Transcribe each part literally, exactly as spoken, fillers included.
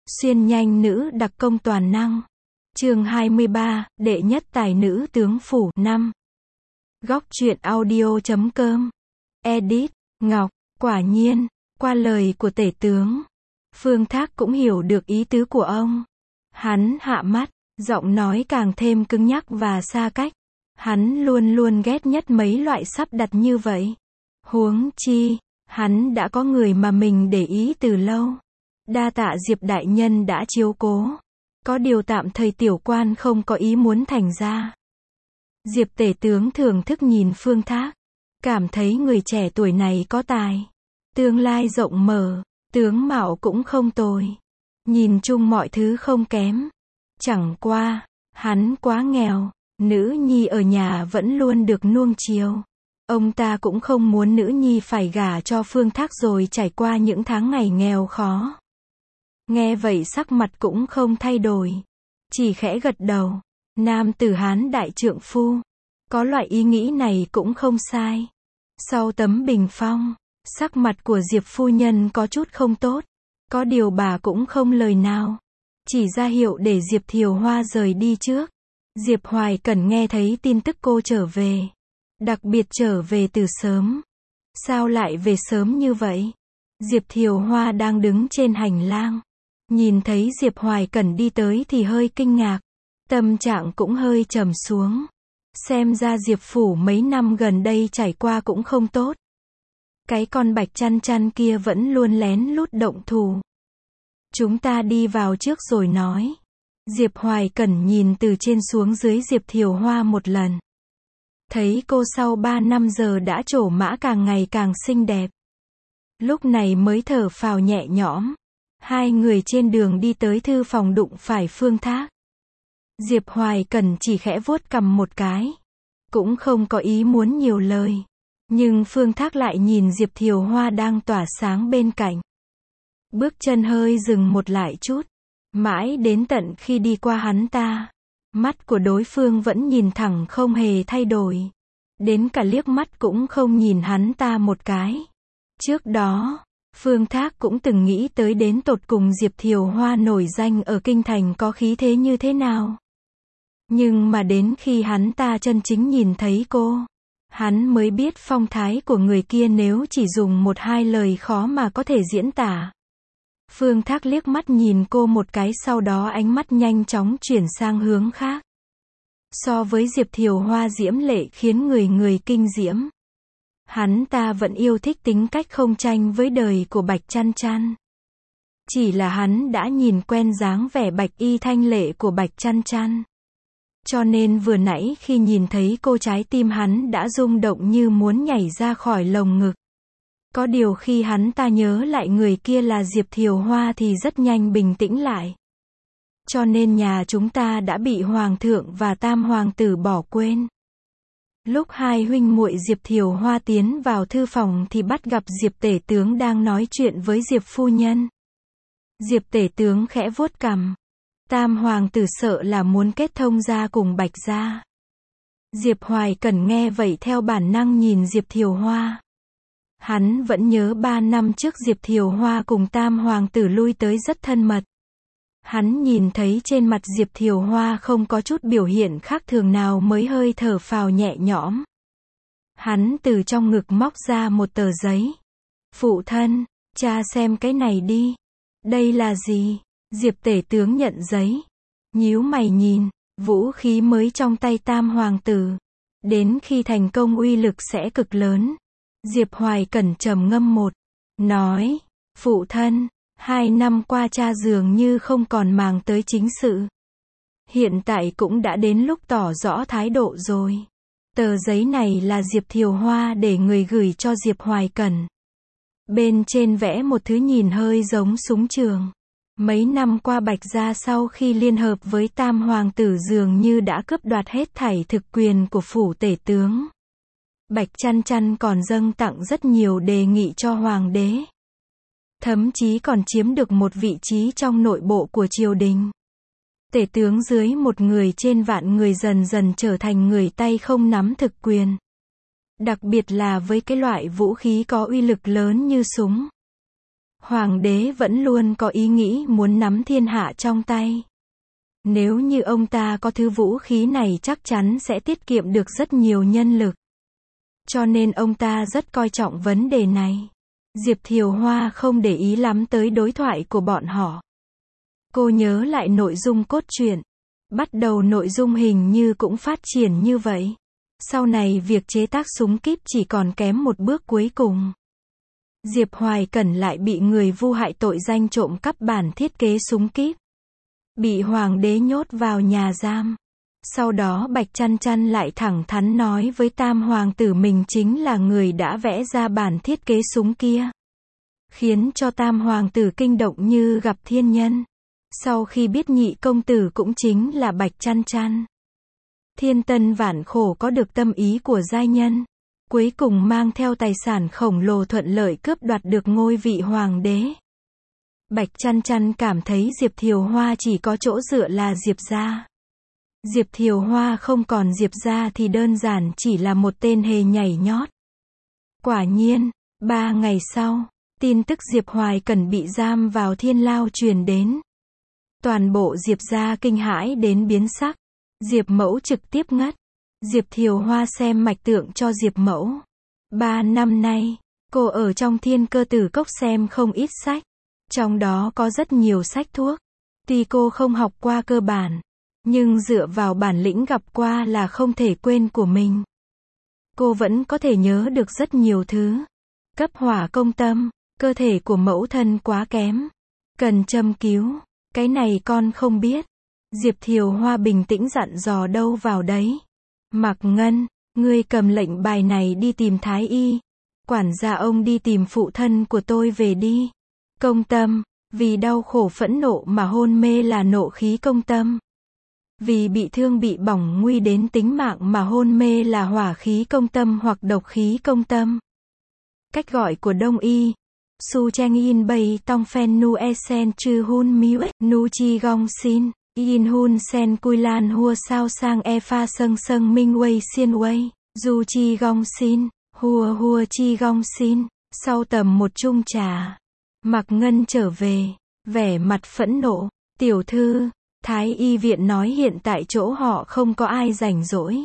Xuyên nhanh nữ đặc công toàn năng. Chương hai mươi ba, đệ nhất tài nữ tướng phủ năm. Góc truyện audio chấm com. Edit, Ngọc, quả nhiên, qua lời của tể tướng, Phương Thác cũng hiểu được ý tứ của ông. Hắn hạ mắt, giọng nói càng thêm cứng nhắc và xa cách. Hắn luôn luôn ghét nhất mấy loại sắp đặt như vậy. Huống chi, hắn đã có người mà mình để ý từ lâu. Đa tạ Diệp đại nhân đã chiếu cố. Có điều tạm thời tiểu quan không có ý muốn thành ra. Diệp tể tướng thưởng thức nhìn Phương Thác, cảm thấy người trẻ tuổi này có tài, tương lai rộng mở, tướng mạo cũng không tồi, nhìn chung mọi thứ không kém. Chẳng qua, hắn quá nghèo, nữ nhi ở nhà vẫn luôn được nuông chiều. Ông ta cũng không muốn nữ nhi phải gả cho Phương Thác rồi trải qua những tháng ngày nghèo khó. Nghe vậy sắc mặt cũng không thay đổi, chỉ khẽ gật đầu. Nam tử Hán đại trượng phu, có loại ý nghĩ này cũng không sai. Sau tấm bình phong, sắc mặt của Diệp phu nhân có chút không tốt, có điều bà cũng không lời nào, chỉ ra hiệu để Diệp Thiều Hoa rời đi trước. Diệp Hoài Cẩn nghe thấy tin tức cô trở về, đặc biệt trở về từ sớm. Sao lại về sớm như vậy? Diệp Thiều Hoa đang đứng trên hành lang, nhìn thấy Diệp Hoài Cẩn đi tới thì hơi kinh ngạc, tâm trạng cũng hơi trầm xuống. Xem ra Diệp phủ mấy năm gần đây trải qua cũng không tốt. Cái con Bạch Chăn Chăn kia vẫn luôn lén lút động thủ. Chúng ta đi vào trước rồi nói. Diệp Hoài Cẩn nhìn từ trên xuống dưới Diệp Thiều Hoa một lần. Thấy cô sau ba năm giờ đã trổ mã càng ngày càng xinh đẹp. Lúc này mới thở phào nhẹ nhõm. Hai người trên đường đi tới thư phòng đụng phải Phương Thác. Diệp Hoài Cẩn chỉ khẽ vuốt cằm một cái, cũng không có ý muốn nhiều lời. Nhưng Phương Thác lại nhìn Diệp Thiều Hoa đang tỏa sáng bên cạnh. Bước chân hơi dừng một lại chút, mãi đến tận khi đi qua hắn ta, mắt của đối phương vẫn nhìn thẳng không hề thay đổi. Đến cả liếc mắt cũng không nhìn hắn ta một cái. Trước đó, Phương Thác cũng từng nghĩ tới đến tột cùng Diệp Thiều Hoa nổi danh ở kinh thành có khí thế như thế nào. Nhưng mà đến khi hắn ta chân chính nhìn thấy cô, hắn mới biết phong thái của người kia nếu chỉ dùng một hai lời khó mà có thể diễn tả. Phương Thác liếc mắt nhìn cô một cái, sau đó ánh mắt nhanh chóng chuyển sang hướng khác. So với Diệp Thiều Hoa diễm lệ khiến người người kinh diễm, hắn ta vẫn yêu thích tính cách không tranh với đời của Bạch Chăn Chăn. Chỉ là hắn đã nhìn quen dáng vẻ bạch y thanh lệ của Bạch Chăn Chăn. Cho nên vừa nãy khi nhìn thấy cô, trái tim hắn đã rung động như muốn nhảy ra khỏi lồng ngực. Có điều khi hắn ta nhớ lại người kia là Diệp Thiều Hoa thì rất nhanh bình tĩnh lại. Cho nên nhà chúng ta đã bị Hoàng thượng và Tam Hoàng tử bỏ quên. Lúc hai huynh muội Diệp Thiều Hoa tiến vào thư phòng thì bắt gặp Diệp tể tướng đang nói chuyện với Diệp phu nhân. Diệp tể tướng khẽ vuốt cằm. Tam Hoàng tử sợ là muốn kết thông gia cùng Bạch gia. Diệp Hoài Cẩn nghe vậy theo bản năng nhìn Diệp Thiều Hoa. Hắn vẫn nhớ ba năm trước Diệp Thiều Hoa cùng Tam Hoàng tử lui tới rất thân mật. Hắn nhìn thấy trên mặt Diệp Thiều Hoa không có chút biểu hiện khác thường nào mới hơi thở phào nhẹ nhõm. Hắn từ trong ngực móc ra một tờ giấy. Phụ thân, cha xem cái này đi. Đây là gì? Diệp tể tướng nhận giấy, nhíu mày nhìn, vũ khí mới trong tay Tam Hoàng tử. Đến khi thành công uy lực sẽ cực lớn. Diệp Hoài Cẩn trầm ngâm một, nói, phụ thân, hai năm qua cha dường như không còn màng tới chính sự. Hiện tại cũng đã đến lúc tỏ rõ thái độ rồi. Tờ giấy này là Diệp Thiều Hoa để người gửi cho Diệp Hoài Cẩn. Bên trên vẽ một thứ nhìn hơi giống súng trường. Mấy năm qua Bạch gia sau khi liên hợp với Tam Hoàng tử dường như đã cướp đoạt hết thảy thực quyền của phủ tể tướng. Bạch Chăn Chăn còn dâng tặng rất nhiều đề nghị cho Hoàng đế. Thậm chí còn chiếm được một vị trí trong nội bộ của triều đình. Tể tướng dưới một người trên vạn người dần dần trở thành người tay không nắm thực quyền. Đặc biệt là với cái loại vũ khí có uy lực lớn như súng. Hoàng đế vẫn luôn có ý nghĩ muốn nắm thiên hạ trong tay. Nếu như ông ta có thứ vũ khí này chắc chắn sẽ tiết kiệm được rất nhiều nhân lực. Cho nên ông ta rất coi trọng vấn đề này. Diệp Thiều Hoa không để ý lắm tới đối thoại của bọn họ. Cô nhớ lại nội dung cốt truyện. Bắt đầu nội dung hình như cũng phát triển như vậy. Sau này việc chế tác súng kíp chỉ còn kém một bước cuối cùng. Diệp Hoài Cẩn lại bị người vu hại tội danh trộm cắp bản thiết kế súng kíp. Bị hoàng đế nhốt vào nhà giam. Sau đó Bạch Chăn Chăn lại thẳng thắn nói với Tam Hoàng tử mình chính là người đã vẽ ra bản thiết kế súng kia. Khiến cho Tam Hoàng tử kinh động như gặp thiên nhân. Sau khi biết nhị công tử cũng chính là Bạch Chăn Chăn. Thiên tân vạn khổ có được tâm ý của giai nhân. Cuối cùng mang theo tài sản khổng lồ thuận lợi cướp đoạt được ngôi vị hoàng đế. Bạch Chăn Chăn cảm thấy Diệp Thiều Hoa chỉ có chỗ dựa là Diệp gia. Diệp Thiều Hoa không còn Diệp gia thì đơn giản chỉ là một tên hề nhảy nhót. Quả nhiên, ba ngày sau, tin tức Diệp Hoài Cẩn bị giam vào thiên lao truyền đến. Toàn bộ Diệp gia kinh hãi đến biến sắc. Diệp Mẫu trực tiếp ngất. Diệp Thiều Hoa xem mạch tượng cho Diệp Mẫu. Ba năm nay, cô ở trong Thiên Cơ Tử Cốc xem không ít sách. Trong đó có rất nhiều sách thuốc. Tuy cô không học qua cơ bản, nhưng dựa vào bản lĩnh gặp qua là không thể quên của mình. Cô vẫn có thể nhớ được rất nhiều thứ. Cấp hỏa công tâm, cơ thể của mẫu thân quá kém. Cần châm cứu. Cái này con không biết. Diệp Thiều Hoa bình tĩnh dặn dò đâu vào đấy. Mạc Ngân, ngươi cầm lệnh bài này đi tìm Thái Y. Quản gia ông đi tìm phụ thân của tôi về đi. Công tâm, vì đau khổ phẫn nộ mà hôn mê là nộ khí công tâm. Vì bị thương bị bỏng nguy đến tính mạng mà hôn mê là hỏa khí công tâm hoặc độc khí công tâm. Cách gọi của Đông Y. Su Cheng In Bay Tong Phen Nu E Sen Chư Hun Miu Nu Chi Gong Sin. Yin Hun Sen Cui Lan Hua Sao Sang E Pha Sâng Sâng Minh Wei Xiên Wei. Du Chi Gong Sin. Hua Hua Chi Gong Sin. Sau tầm một chung trà, Mạc Ngân trở về, vẻ mặt phẫn nộ. Tiểu thư, Thái Y viện nói hiện tại chỗ họ không có ai rảnh rỗi.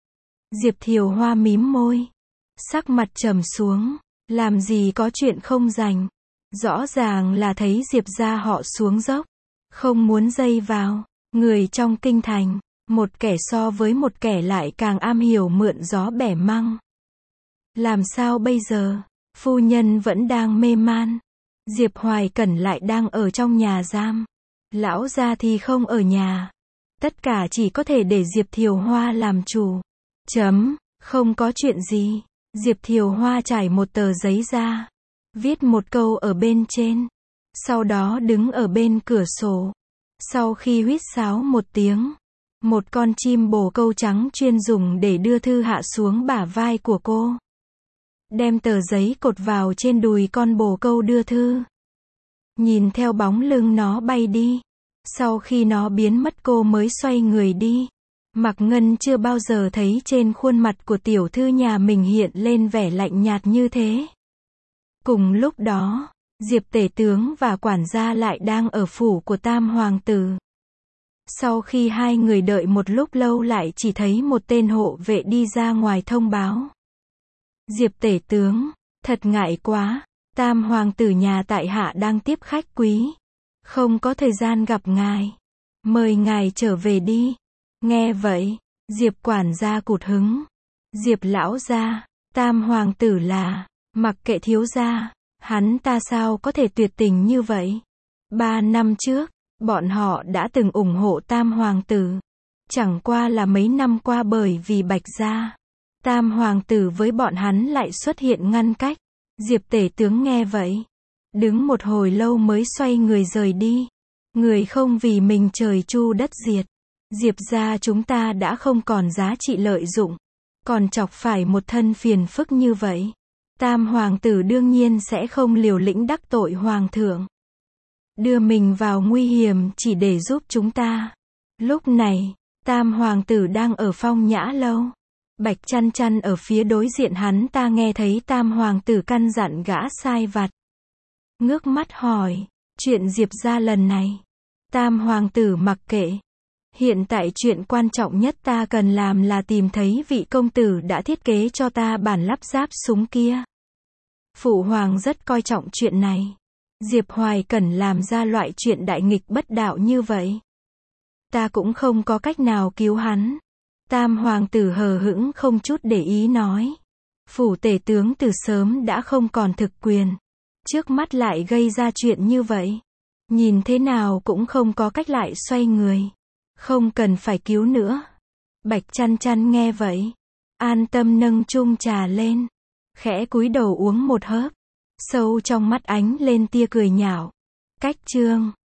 Diệp Thiều Hoa mím môi, sắc mặt trầm xuống. Làm gì có chuyện không rảnh. Rõ ràng là thấy Diệp gia họ xuống dốc. Không muốn dây vào. Người trong kinh thành, một kẻ so với một kẻ lại càng am hiểu mượn gió bẻ măng. Làm sao bây giờ? Phu nhân vẫn đang mê man. Diệp Hoài Cẩn lại đang ở trong nhà giam. Lão gia thì không ở nhà. Tất cả chỉ có thể để Diệp Thiều Hoa làm chủ. Chấm, không có chuyện gì. Diệp Thiều Hoa trải một tờ giấy ra. Viết một câu ở bên trên. Sau đó đứng ở bên cửa sổ. Sau khi huýt sáo một tiếng, một con chim bồ câu trắng chuyên dùng để đưa thư hạ xuống bả vai của cô. Đem tờ giấy cột vào trên đùi con bồ câu đưa thư. Nhìn theo bóng lưng nó bay đi. Sau khi nó biến mất cô mới xoay người đi. Mạc Ngân chưa bao giờ thấy trên khuôn mặt của tiểu thư nhà mình hiện lên vẻ lạnh nhạt như thế. Cùng lúc đó, Diệp tể tướng và quản gia lại đang ở phủ của Tam Hoàng tử. Sau khi hai người đợi một lúc lâu lại chỉ thấy một tên hộ vệ đi ra ngoài thông báo. Diệp tể tướng, thật ngại quá, Tam Hoàng tử nhà tại hạ đang tiếp khách quý. Không có thời gian gặp ngài. Mời ngài trở về đi. Nghe vậy, Diệp quản gia cụt hứng. Diệp lão gia, Tam Hoàng tử là, mặc kệ thiếu gia, hắn ta sao có thể tuyệt tình như vậy? Ba năm trước, bọn họ đã từng ủng hộ Tam Hoàng tử. Chẳng qua là mấy năm qua bởi vì Bạch gia, Tam Hoàng tử với bọn hắn lại xuất hiện ngăn cách. Diệp tể tướng nghe vậy, đứng một hồi lâu mới xoay người rời đi. Người không vì mình trời chu đất diệt. Diệp gia chúng ta đã không còn giá trị lợi dụng. Còn chọc phải một thân phiền phức như vậy. Tam Hoàng tử đương nhiên sẽ không liều lĩnh đắc tội Hoàng thượng. Đưa mình vào nguy hiểm chỉ để giúp chúng ta. Lúc này, Tam Hoàng tử đang ở Phong Nhã lâu. Bạch Chăn Chăn ở phía đối diện hắn ta nghe thấy Tam Hoàng tử căn dặn gã sai vặt. ngước mắt hỏi, chuyện Diệp gia lần này. Tam hoàng tử mặc kệ. Hiện tại chuyện quan trọng nhất ta cần làm là tìm thấy vị công tử đã thiết kế cho ta bản lắp ráp súng kia. Phụ hoàng rất coi trọng chuyện này. Diệp Hoài Cẩn làm ra loại chuyện đại nghịch bất đạo như vậy. Ta cũng không có cách nào cứu hắn. Tam hoàng tử hờ hững không chút để ý nói. Phủ tể tướng từ sớm đã không còn thực quyền. Trước mắt lại gây ra chuyện như vậy. Nhìn thế nào cũng không có cách lại xoay người. Không cần phải cứu nữa. Bạch Chăn Chăn nghe vậy. An tâm nâng chung trà lên. Khẽ cúi đầu uống một hớp. Sâu trong mắt ánh lên tia cười nhạo. Cách chương.